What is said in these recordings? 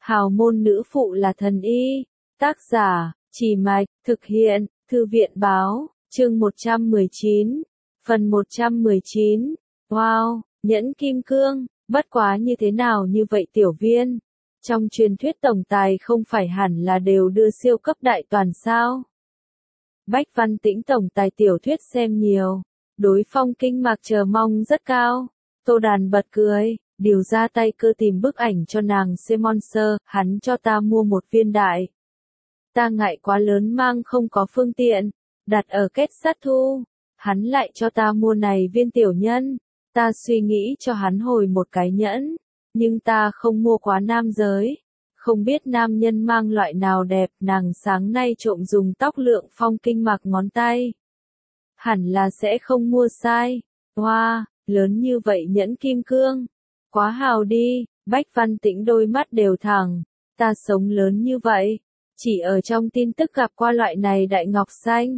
Hào môn nữ phụ là thần y. Tác giả, Trì Mạch, thực hiện, Thư viện báo, chương 119, phần 119. Wow, nhẫn kim cương, bất quá như thế nào như vậy tiểu viên? Trong truyền thuyết tổng tài không phải hẳn là đều đưa siêu cấp đại toàn sao? Bách Văn Tĩnh tổng tài tiểu thuyết xem nhiều, đối Phong Kinh Mạc chờ mong rất cao. Tô Đàn bật cười, điều ra tay cơ tìm bức ảnh cho nàng xem monster, hắn cho ta mua một viên đại. Ta ngại quá lớn mang không có phương tiện, đặt ở kết sắt thu. Hắn lại cho ta mua này viên tiểu nhân, ta suy nghĩ cho hắn hồi một cái nhẫn, nhưng ta không mua quá nam giới. Không biết nam nhân mang loại nào đẹp, nàng sáng nay trộm dùng tóc lượng Phong Kinh Mạc ngón tay. Hẳn là sẽ không mua sai. Hoa, lớn như vậy nhẫn kim cương. Quá hào đi, Bách Văn Tĩnh đôi mắt đều thẳng. Ta sống lớn như vậy, chỉ ở trong tin tức gặp qua loại này đại ngọc xanh.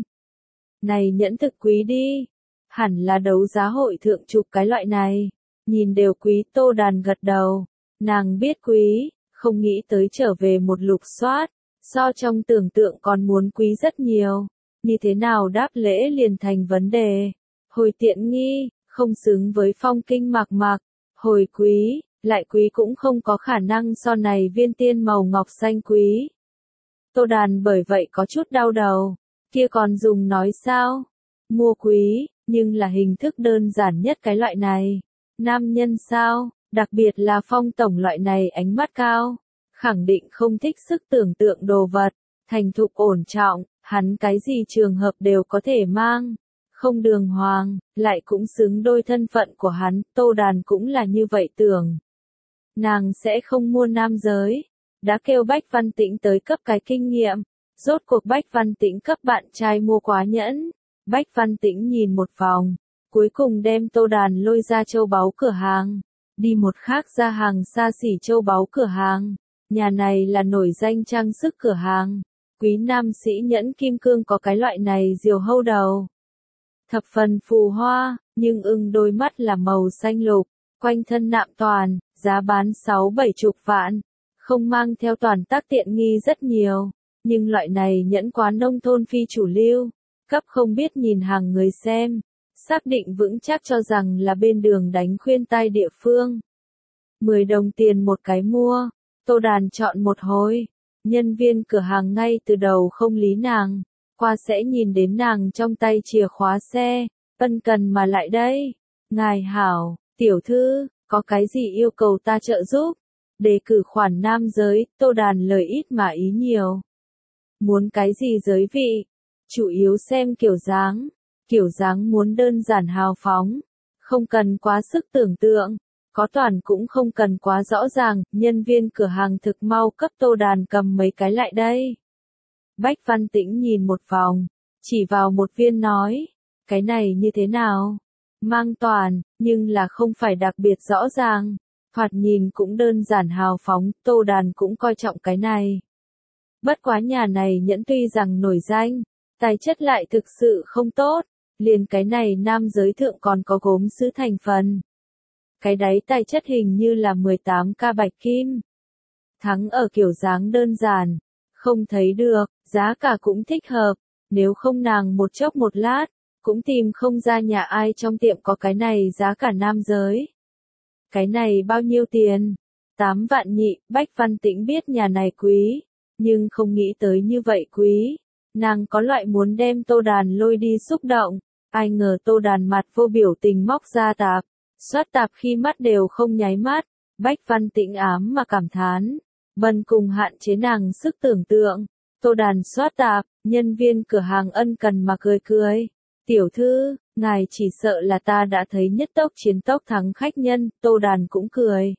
Này nhẫn thực quý đi. Hẳn là đấu giá hội thượng chụp cái loại này. Nhìn đều quý. Tô Đàn gật đầu. Nàng biết quý, không nghĩ tới trở về một lục soát. So trong tưởng tượng còn muốn quý rất nhiều. Như thế nào đáp lễ liền thành vấn đề. Hồi tiện nghi, không xứng với Phong Kinh Mạc mặc. Hồi quý, lại quý cũng không có khả năng so này viên tiên màu ngọc xanh quý. Tô Đàn bởi vậy có chút đau đầu. Kia còn dùng nói sao? Mua quý, nhưng là hình thức đơn giản nhất cái loại này. Nam nhân sao, đặc biệt là Phong tổng loại này ánh mắt cao. Khẳng định không thích sức tưởng tượng đồ vật. Thành thục ổn trọng, hắn cái gì trường hợp đều có thể mang. Không đường hoàng, lại cũng xứng đôi thân phận của hắn. Tô Đàn cũng là như vậy tưởng. Nàng sẽ không mua nam giới. Đã kêu Bách Văn Tĩnh tới cấp cái kinh nghiệm. Rốt cuộc Bách Văn Tĩnh cấp bạn trai mua quá nhẫn. Bách Văn Tĩnh nhìn một vòng, cuối cùng đem Tô Đàn lôi ra châu báu cửa hàng. Đi một khác ra hàng xa xỉ châu báu cửa hàng. Nhà này là nổi danh trang sức cửa hàng. Quý nam sĩ nhẫn kim cương có cái loại này diều hâu đầu. Thập phần phù hoa, nhưng đôi mắt là màu xanh lục. Quanh thân nạm toàn, giá bán 6-7 chục vạn. Không mang theo toàn tác tiện nghi rất nhiều. Nhưng loại này nhẫn quá nông thôn phi chủ lưu. Cấp không biết nhìn hàng người xem. Xác định vững chắc cho rằng là bên đường đánh khuyên tai địa phương. 10 đồng tiền một cái mua. Tô Đàn chọn một hồi. Nhân viên cửa hàng ngay từ đầu không lý nàng. Qua sẽ nhìn đến nàng trong tay chìa khóa xe. Ân cần mà lại đây. Ngài hảo, tiểu thư, có cái gì yêu cầu ta trợ giúp? Đề cử khoản nam giới. Tô Đàn lời ít mà ý nhiều. Muốn cái gì giới vị? Chủ yếu xem kiểu dáng. Kiểu dáng muốn đơn giản hào phóng. Không cần quá sức tưởng tượng. Có toàn cũng không cần quá rõ ràng. Nhân viên cửa hàng thực mau cấp Tô Đàn cầm mấy cái lại đây. Bách Văn Tĩnh nhìn một vòng. Chỉ vào một viên nói. Cái này như thế nào? Mang toàn, nhưng là không phải đặc biệt rõ ràng. Thoạt nhìn cũng đơn giản hào phóng. Tô Đàn cũng coi trọng cái này. Bất quá nhà này nhẫn tuy rằng nổi danh, tài chất lại thực sự không tốt. Liền cái này nam giới thượng còn có gốm sứ thành phần. Cái đáy tài chất hình như là 18K bạch kim. Thắng ở kiểu dáng đơn giản. Không thấy được, giá cả cũng thích hợp. Nếu không nàng một chốc một lát, cũng tìm không ra nhà ai trong tiệm có cái này giá cả nam giới. Cái này bao nhiêu tiền? 8 vạn nhị. Bách Văn Tĩnh biết nhà này quý. Nhưng không nghĩ tới như vậy quý. Nàng có loại muốn đem Tô Đàn lôi đi xúc động. Ai ngờ Tô Đàn mặt vô biểu tình móc ra tạp. Soát tạp khi mắt đều không nháy mắt. Bách Văn Tĩnh ám mà cảm thán. Bần cùng hạn chế nàng sức tưởng tượng. Tô Đàn soát tạp, nhân viên cửa hàng ân cần mà cười cười. Tiểu thư, ngài chỉ sợ là ta đã thấy nhất tốc chiến tốc thắng khách nhân. Tô Đàn cũng cười.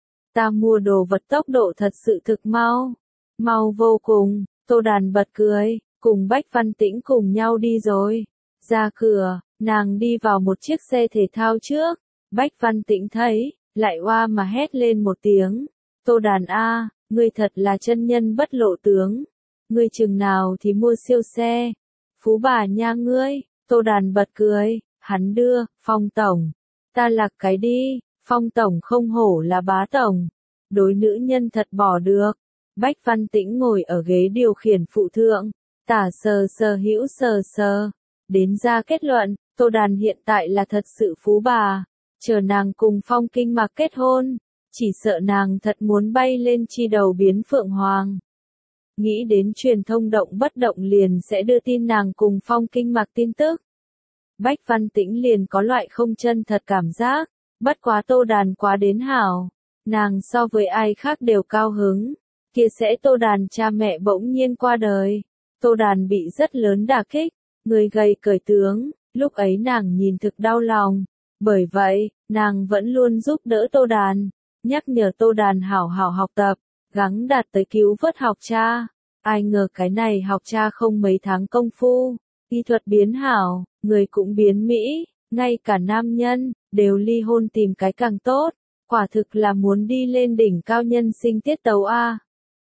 Ta mua đồ vật tốc độ thật sự thực mau. Mau vô cùng. Tô Đàn bật cười, cùng Bách Văn Tĩnh cùng nhau đi rồi. Ra cửa, nàng đi vào một chiếc xe thể thao trước. Bách Văn Tĩnh thấy, lại oa mà hét lên một tiếng. Tô Đàn a, ngươi thật là chân nhân bất lộ tướng. Ngươi chừng nào thì mua siêu xe. Phú bà nha ngươi. Tô Đàn bật cười, hắn đưa, Phong tổng. Ta lạc cái đi, Phong tổng không hổ là bá tổng. đối nữ nhân thật bỏ được. Bách Văn Tĩnh ngồi ở ghế điều khiển phụ thượng, tả sờ sờ hữu sờ sờ, đến ra kết luận, Tô Đàn hiện tại là thật sự phú bà, chờ nàng cùng Phong Kinh Mạc kết hôn, chỉ sợ nàng thật muốn bay lên chi đầu biến phượng hoàng. Nghĩ đến truyền thông động bất động liền sẽ đưa tin nàng cùng Phong Kinh Mạc tin tức. Bách Văn Tĩnh liền có loại không chân thật cảm giác, bất quá Tô Đàn quá đến hảo, nàng so với ai khác đều cao hứng, kia sẽ Tô Đàn cha mẹ bỗng nhiên qua đời. Tô Đàn bị rất lớn đả kích, người gầy cởi tướng, lúc ấy nàng nhìn thực đau lòng, bởi vậy, nàng vẫn luôn giúp đỡ Tô Đàn, nhắc nhở Tô Đàn hảo hảo học tập, gắng đạt tới cứu vớt học cha. Ai ngờ cái này học cha không mấy tháng công phu, y thuật biến hảo, người cũng biến mỹ, ngay cả nam nhân, đều ly hôn tìm cái càng tốt, quả thực là muốn đi lên đỉnh cao nhân sinh tiết tấu a.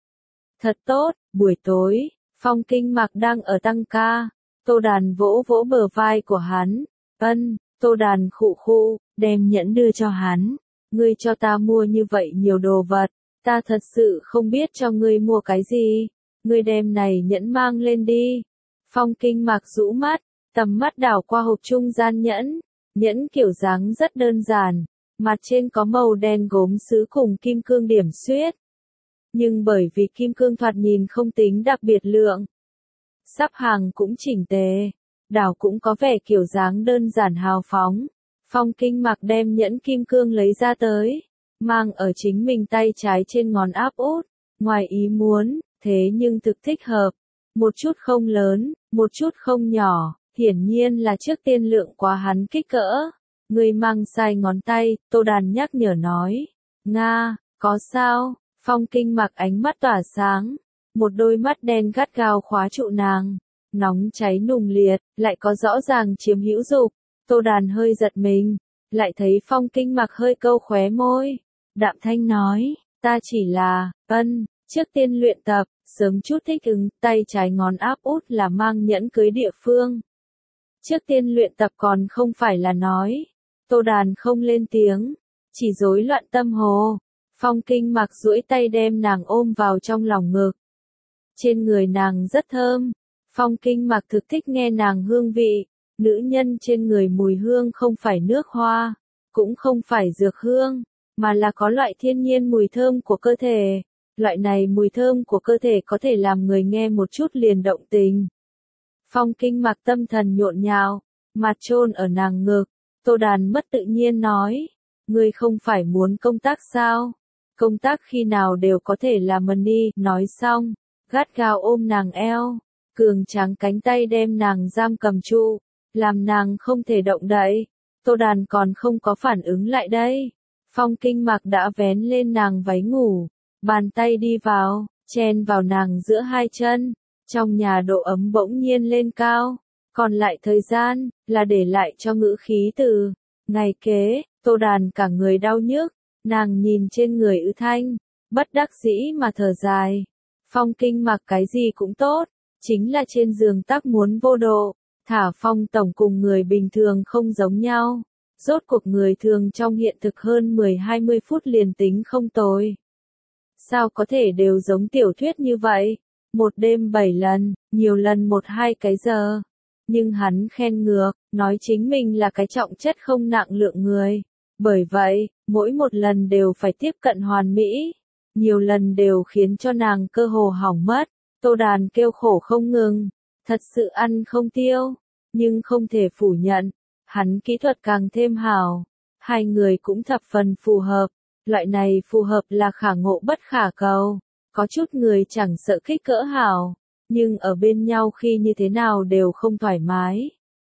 Thật tốt, buổi tối, Phong Kinh Mạc đang ở tăng ca, Tô Đàn vỗ vỗ bờ vai của hắn, Tô Đàn khụ khụ, đem nhẫn đưa cho hắn, ngươi cho ta mua như vậy nhiều đồ vật, ta thật sự không biết cho ngươi mua cái gì, ngươi đem này nhẫn mang lên đi. Phong Kinh Mạc rũ mắt, tầm mắt đảo qua hộp trung gian nhẫn, nhẫn kiểu dáng rất đơn giản, mặt trên có màu đen gốm sứ cùng kim cương điểm xuyết. Nhưng bởi vì kim cương thoạt nhìn không tính đặc biệt lượng, sắp hàng cũng chỉnh tề, đảo cũng có vẻ kiểu dáng đơn giản hào phóng. Phong Kinh Mạc đem nhẫn kim cương lấy ra tới, mang ở chính mình tay trái trên ngón áp út, ngoài ý muốn, thế nhưng thực thích hợp. Một chút không lớn, một chút không nhỏ, hiển nhiên là trước tiên lượng quá hắn kích cỡ. Người mang sai ngón tay, Tô Đàn nhắc nhở nói. Nga, có sao? Phong Kinh Mạc ánh mắt tỏa sáng, một đôi mắt đen gắt gao khóa trụ nàng, nóng cháy nùng liệt, lại có rõ ràng chiếm hữu dục. Tô Đàn hơi giật mình, lại thấy Phong Kinh Mạc hơi câu khóe môi, đạm thanh nói, ta chỉ là, trước tiên luyện tập, sớm chút thích ứng, tay trái ngón áp út là mang nhẫn cưới địa phương. Trước tiên luyện tập còn không phải là nói. Tô Đàn không lên tiếng, chỉ rối loạn tâm hồ. Phong Kinh Mạc duỗi tay đem nàng ôm vào trong lòng ngực. Trên người nàng rất thơm. Phong Kinh Mạc thực thích nghe nàng hương vị. Nữ nhân trên người mùi hương không phải nước hoa, cũng không phải dược hương, mà là có loại thiên nhiên mùi thơm của cơ thể. Loại này mùi thơm của cơ thể có thể làm người nghe một chút liền động tình. Phong Kinh Mạc tâm thần nhộn nhạo, mặt chôn ở nàng ngực. Tô Đàn mất tự nhiên nói, ngươi không phải muốn công tác sao? Công tác khi nào đều có thể làm money. Nói xong, gắt gao ôm nàng eo, cường tráng cánh tay đem nàng giam cầm trụ, làm nàng không thể động đậy. Tô Đàn còn không có phản ứng lại đây. Phong Kinh Mạc đã vén lên nàng váy ngủ, bàn tay đi vào, chen vào nàng giữa hai chân. Trong nhà độ ấm bỗng nhiên lên cao, còn lại thời gian, là để lại cho ngữ khí từ. Ngày kế, Tô Đàn cả người đau nhức, nàng nhìn trên người Ư Thanh, bất đắc dĩ mà thở dài. Phong Kinh Mạc cái gì cũng tốt, chính là trên giường tắc muốn vô độ, thả Phong tổng cùng người bình thường không giống nhau. Rốt cuộc người thường trong hiện thực hơn 10-20 phút liền tính không tồi. Sao có thể đều giống tiểu thuyết như vậy? Một đêm 7 lần, nhiều lần 1-2 cái giờ. Nhưng hắn khen ngược, nói chính mình là cái trọng chất không nặng lượng người. Bởi vậy, mỗi một lần đều phải tiếp cận hoàn mỹ. Nhiều lần đều khiến cho nàng cơ hồ hỏng mất. Tô Đàn kêu khổ không ngừng. Thật sự ăn không tiêu. Nhưng không thể phủ nhận. Hắn kỹ thuật càng thêm hảo. Hai người cũng thập phần phù hợp. Loại này phù hợp là khả ngộ bất khả cầu. Có chút người chẳng sợ kích cỡ hảo, nhưng ở bên nhau khi như thế nào đều không thoải mái.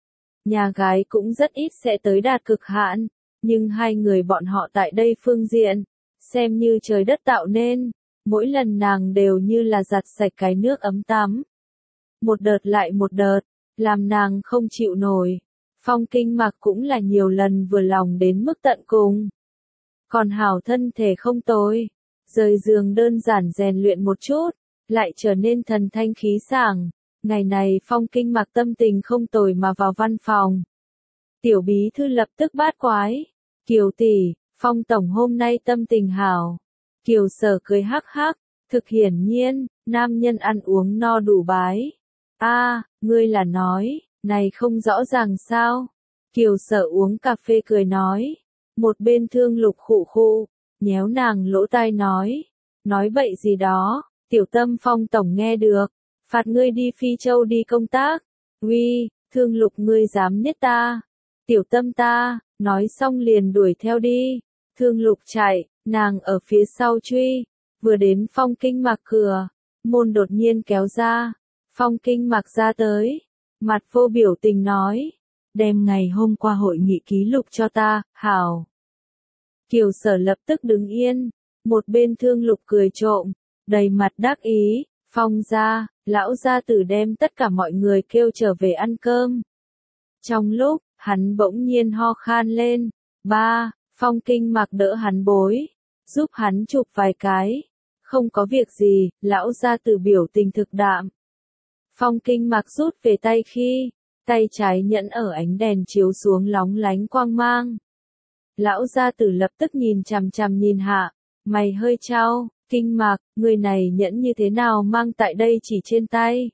Nhà gái cũng rất ít sẽ tới đạt cực hạn, nhưng hai người bọn họ tại đây phương diện, xem như trời đất tạo nên, mỗi lần nàng đều như là giặt sạch cái nước ấm tắm. Một đợt lại một đợt, làm nàng không chịu nổi. Phong Kinh Mạc cũng là nhiều lần vừa lòng đến mức tận cùng. Còn hảo thân thể không tồi. Rời giường đơn giản rèn luyện một chút, lại trở nên thần thanh khí sảng. Ngày này Phong Kinh Mạc tâm tình không tồi mà vào văn phòng. Tiểu bí thư lập tức bát quái. Kiều tỷ, Phong tổng hôm nay tâm tình hảo. Kiều Sở cười hắc hắc, thực hiển nhiên, nam nhân ăn uống no đủ bái. Ngươi là nói, này không rõ ràng sao? Kiều Sở uống cà phê cười nói. Một bên Thương Lục khụ khụ, nhéo nàng lỗ tai nói bậy gì đó, Tiểu Tâm Phong tổng nghe được, phạt ngươi đi Phi Châu đi công tác. Uy, Thương Lục ngươi dám niết ta? Tiểu Tâm ta, nói xong liền đuổi theo đi. Thương Lục chạy, nàng ở phía sau truy, vừa đến Phong Kinh Mạc cửa, môn đột nhiên kéo ra, Phong Kinh Mạc ra tới, mặt vô biểu tình nói, đem ngày hôm qua hội nghị ký lục cho ta, hảo. Kiều Sở lập tức đứng yên, một bên Thương Lục cười trộm, đầy mặt đắc ý, Phong gia, lão gia tử đem tất cả mọi người kêu trở về ăn cơm. Trong lúc, hắn bỗng nhiên ho khan lên, Phong Kinh Mạc đỡ hắn bối, giúp hắn chụp vài cái. Không có việc gì, lão gia tử biểu tình thực đạm. Phong Kinh Mạc rút về tay khi, tay trái nhẫn ở ánh đèn chiếu xuống lóng lánh quang mang. Lão gia tử lập tức nhìn chằm chằm nhìn hạ, mày hơi chau, Kinh Mạc, người này nhẫn như thế nào mang tại đây chỉ trên tay.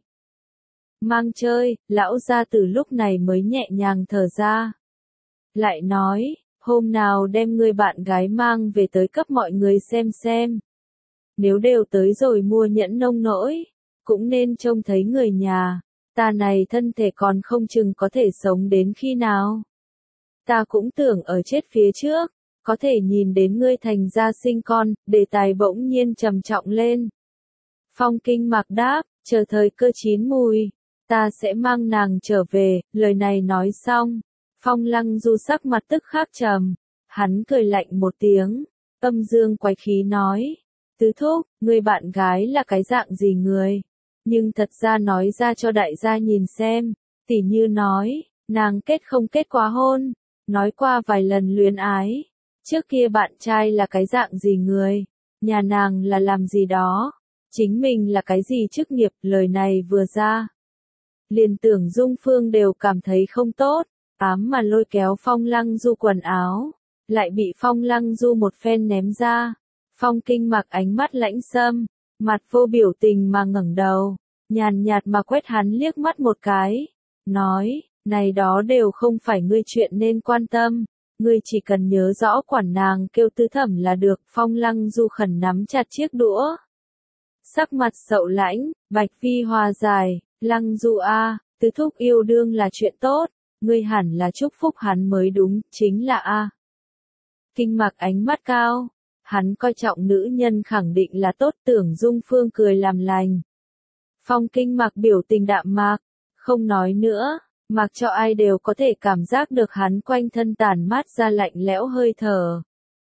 Mang chơi, lão gia tử lúc này mới nhẹ nhàng thở ra. Lại nói, hôm nào đem người bạn gái mang về tới cấp mọi người xem. Nếu đều tới rồi mua nhẫn nông nỗi, cũng nên trông thấy người nhà, ta này thân thể còn không chừng có thể sống đến khi nào. Ta cũng tưởng ở chết phía trước, có thể nhìn đến ngươi thành ra sinh con, đề tài bỗng nhiên trầm trọng lên. Phong Kinh Mạc đáp, chờ thời cơ chín mùi, ta sẽ mang nàng trở về, lời này nói xong. Phong Lăng Du sắc mặt tức khắc trầm, hắn cười lạnh một tiếng, âm dương quái khí nói, tứ thúc, người bạn gái là cái dạng gì người, nhưng thật ra nói ra cho đại gia nhìn xem, tỉ như nói, nàng kết không kết quá hôn, nói qua vài lần luyến ái, trước kia bạn trai là cái dạng gì người, nhà nàng là làm gì đó, chính mình là cái gì chức nghiệp, lời này vừa ra. Liền tưởng Dung Phương đều cảm thấy không tốt, ám mà lôi kéo Phong Lăng Du quần áo, lại bị Phong Lăng Du một phen ném ra. Phong Kinh Mạc ánh mắt lãnh sâm, mặt vô biểu tình mà ngẩng đầu, nhàn nhạt mà quét hắn liếc mắt một cái, nói, này đó đều không phải ngươi chuyện nên quan tâm, ngươi chỉ cần nhớ rõ quản nàng kêu Tứ Thẩm là được. Phong Lăng Du khẩn nắm chặt chiếc đũa, sắc mặt sậu lãnh, Bạch Phi hòa giải, Lăng Du tứ thúc yêu đương là chuyện tốt, ngươi hẳn là chúc phúc hắn mới đúng, chính là Kinh Mạc ánh mắt cao, hắn coi trọng nữ nhân khẳng định là tốt, tưởng Dung Phương cười làm lành. Phong Kinh Mạc biểu tình đạm mạc, không nói nữa, mặc cho ai đều có thể cảm giác được hắn quanh thân tản mát ra lạnh lẽo hơi thở.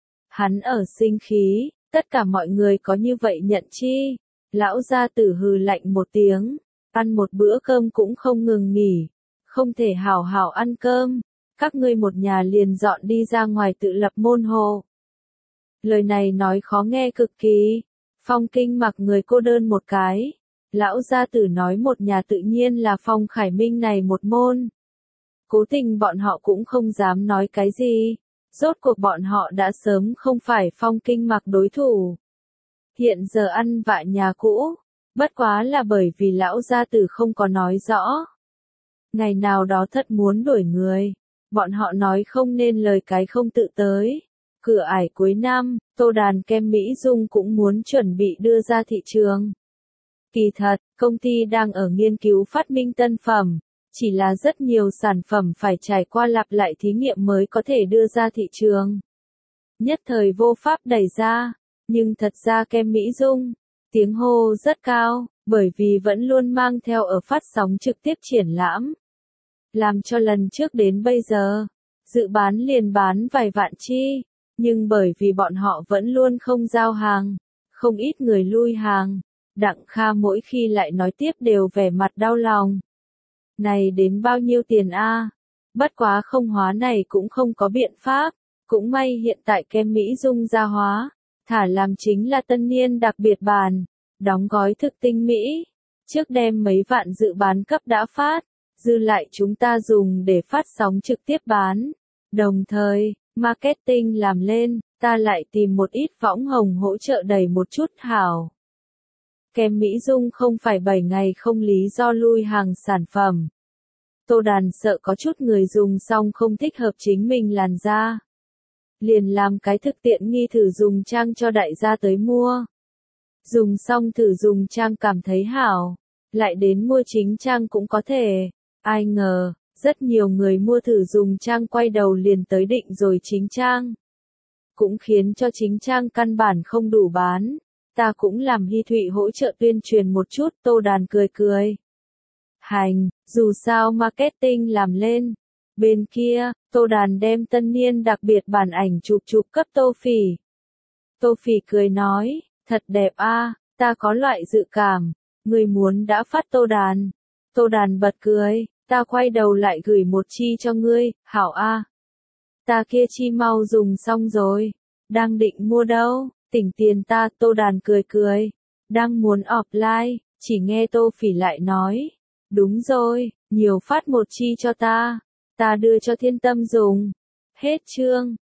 Hắn ở sinh khí, tất cả mọi người có như vậy nhận chi. Lão gia tử hừ lạnh một tiếng, ăn một bữa cơm cũng không ngừng nghỉ, không thể hảo hảo ăn cơm, các ngươi một nhà liền dọn đi ra ngoài tự lập môn hộ. Lời này nói khó nghe cực kỳ, Phong Kinh Mạc người cô đơn một cái, lão gia tử nói một nhà tự nhiên là Phong Khải Minh này một môn. Cố tình bọn họ cũng không dám nói cái gì, rốt cuộc bọn họ đã sớm không phải Phong Kinh Mạc đối thủ. Hiện giờ ăn vạ nhà cũ, bất quá là bởi vì lão gia tử không có nói rõ. Ngày nào đó thật muốn đổi người, bọn họ nói không nên lời cái không tự tới. Cửa ải cuối năm, Tô Đàn kem Mỹ Dung cũng muốn chuẩn bị đưa ra thị trường. Kỳ thật, công ty đang ở nghiên cứu phát minh tân phẩm, chỉ là rất nhiều sản phẩm phải trải qua lặp lại thí nghiệm mới có thể đưa ra thị trường. Nhất thời vô pháp đẩy ra, nhưng thật ra kem Mỹ Dung, tiếng hô rất cao, bởi vì vẫn luôn mang theo ở phát sóng trực tiếp triển lãm. Làm cho lần trước đến bây giờ, dự bán liền bán vài vạn chi, nhưng bởi vì bọn họ vẫn luôn không giao hàng, không ít người lui hàng. Đặng Kha mỗi khi lại nói tiếp đều vẻ mặt đau lòng. Này đến bao nhiêu tiền Bất quá không hóa này cũng không có biện pháp, cũng may hiện tại kem Mỹ Dung ra hóa, thả làm chính là tân niên đặc biệt bản, đóng gói thực tinh mỹ, trước đem mấy vạn dự bán cấp đã phát, dư lại chúng ta dùng để phát sóng trực tiếp bán. Đồng thời, marketing làm lên, ta lại tìm một ít võng hồng hỗ trợ đẩy một chút hảo. Kem Mỹ Dung không phải 7 ngày không lý do lui hàng sản phẩm. Tô Đàn sợ có chút người dùng xong không thích hợp chính mình làn da. Liền làm cái thực tiện nghi thử dùng trang cho đại gia tới mua. Dùng xong thử dùng trang cảm thấy hảo, lại đến mua chính trang cũng có thể. Ai ngờ, rất nhiều người mua thử dùng trang quay đầu liền tới định rồi chính trang. Cũng khiến cho chính trang căn bản không đủ bán. Ta cũng làm Hy Thụy hỗ trợ tuyên truyền một chút, Tô Đàn cười cười. Hành, dù sao marketing làm lên. Bên kia, Tô Đàn đem tân niên đặc biệt bản ảnh chụp cấp Tô Phỉ. Tô Phỉ cười nói, thật đẹp a, ta có loại dự cảm, người muốn đã phát Tô Đàn. Tô Đàn bật cười, ta quay đầu lại gửi một chi cho ngươi, hảo a. Ta kia chi mau dùng xong rồi, đang định mua đâu, tỉnh tiền ta, Tô Đàn cười cười, đang muốn offline, chỉ nghe Tô Phỉ lại nói, đúng rồi, nhiều phát một chi cho ta đưa cho Thiên Tâm dùng. Hết chương.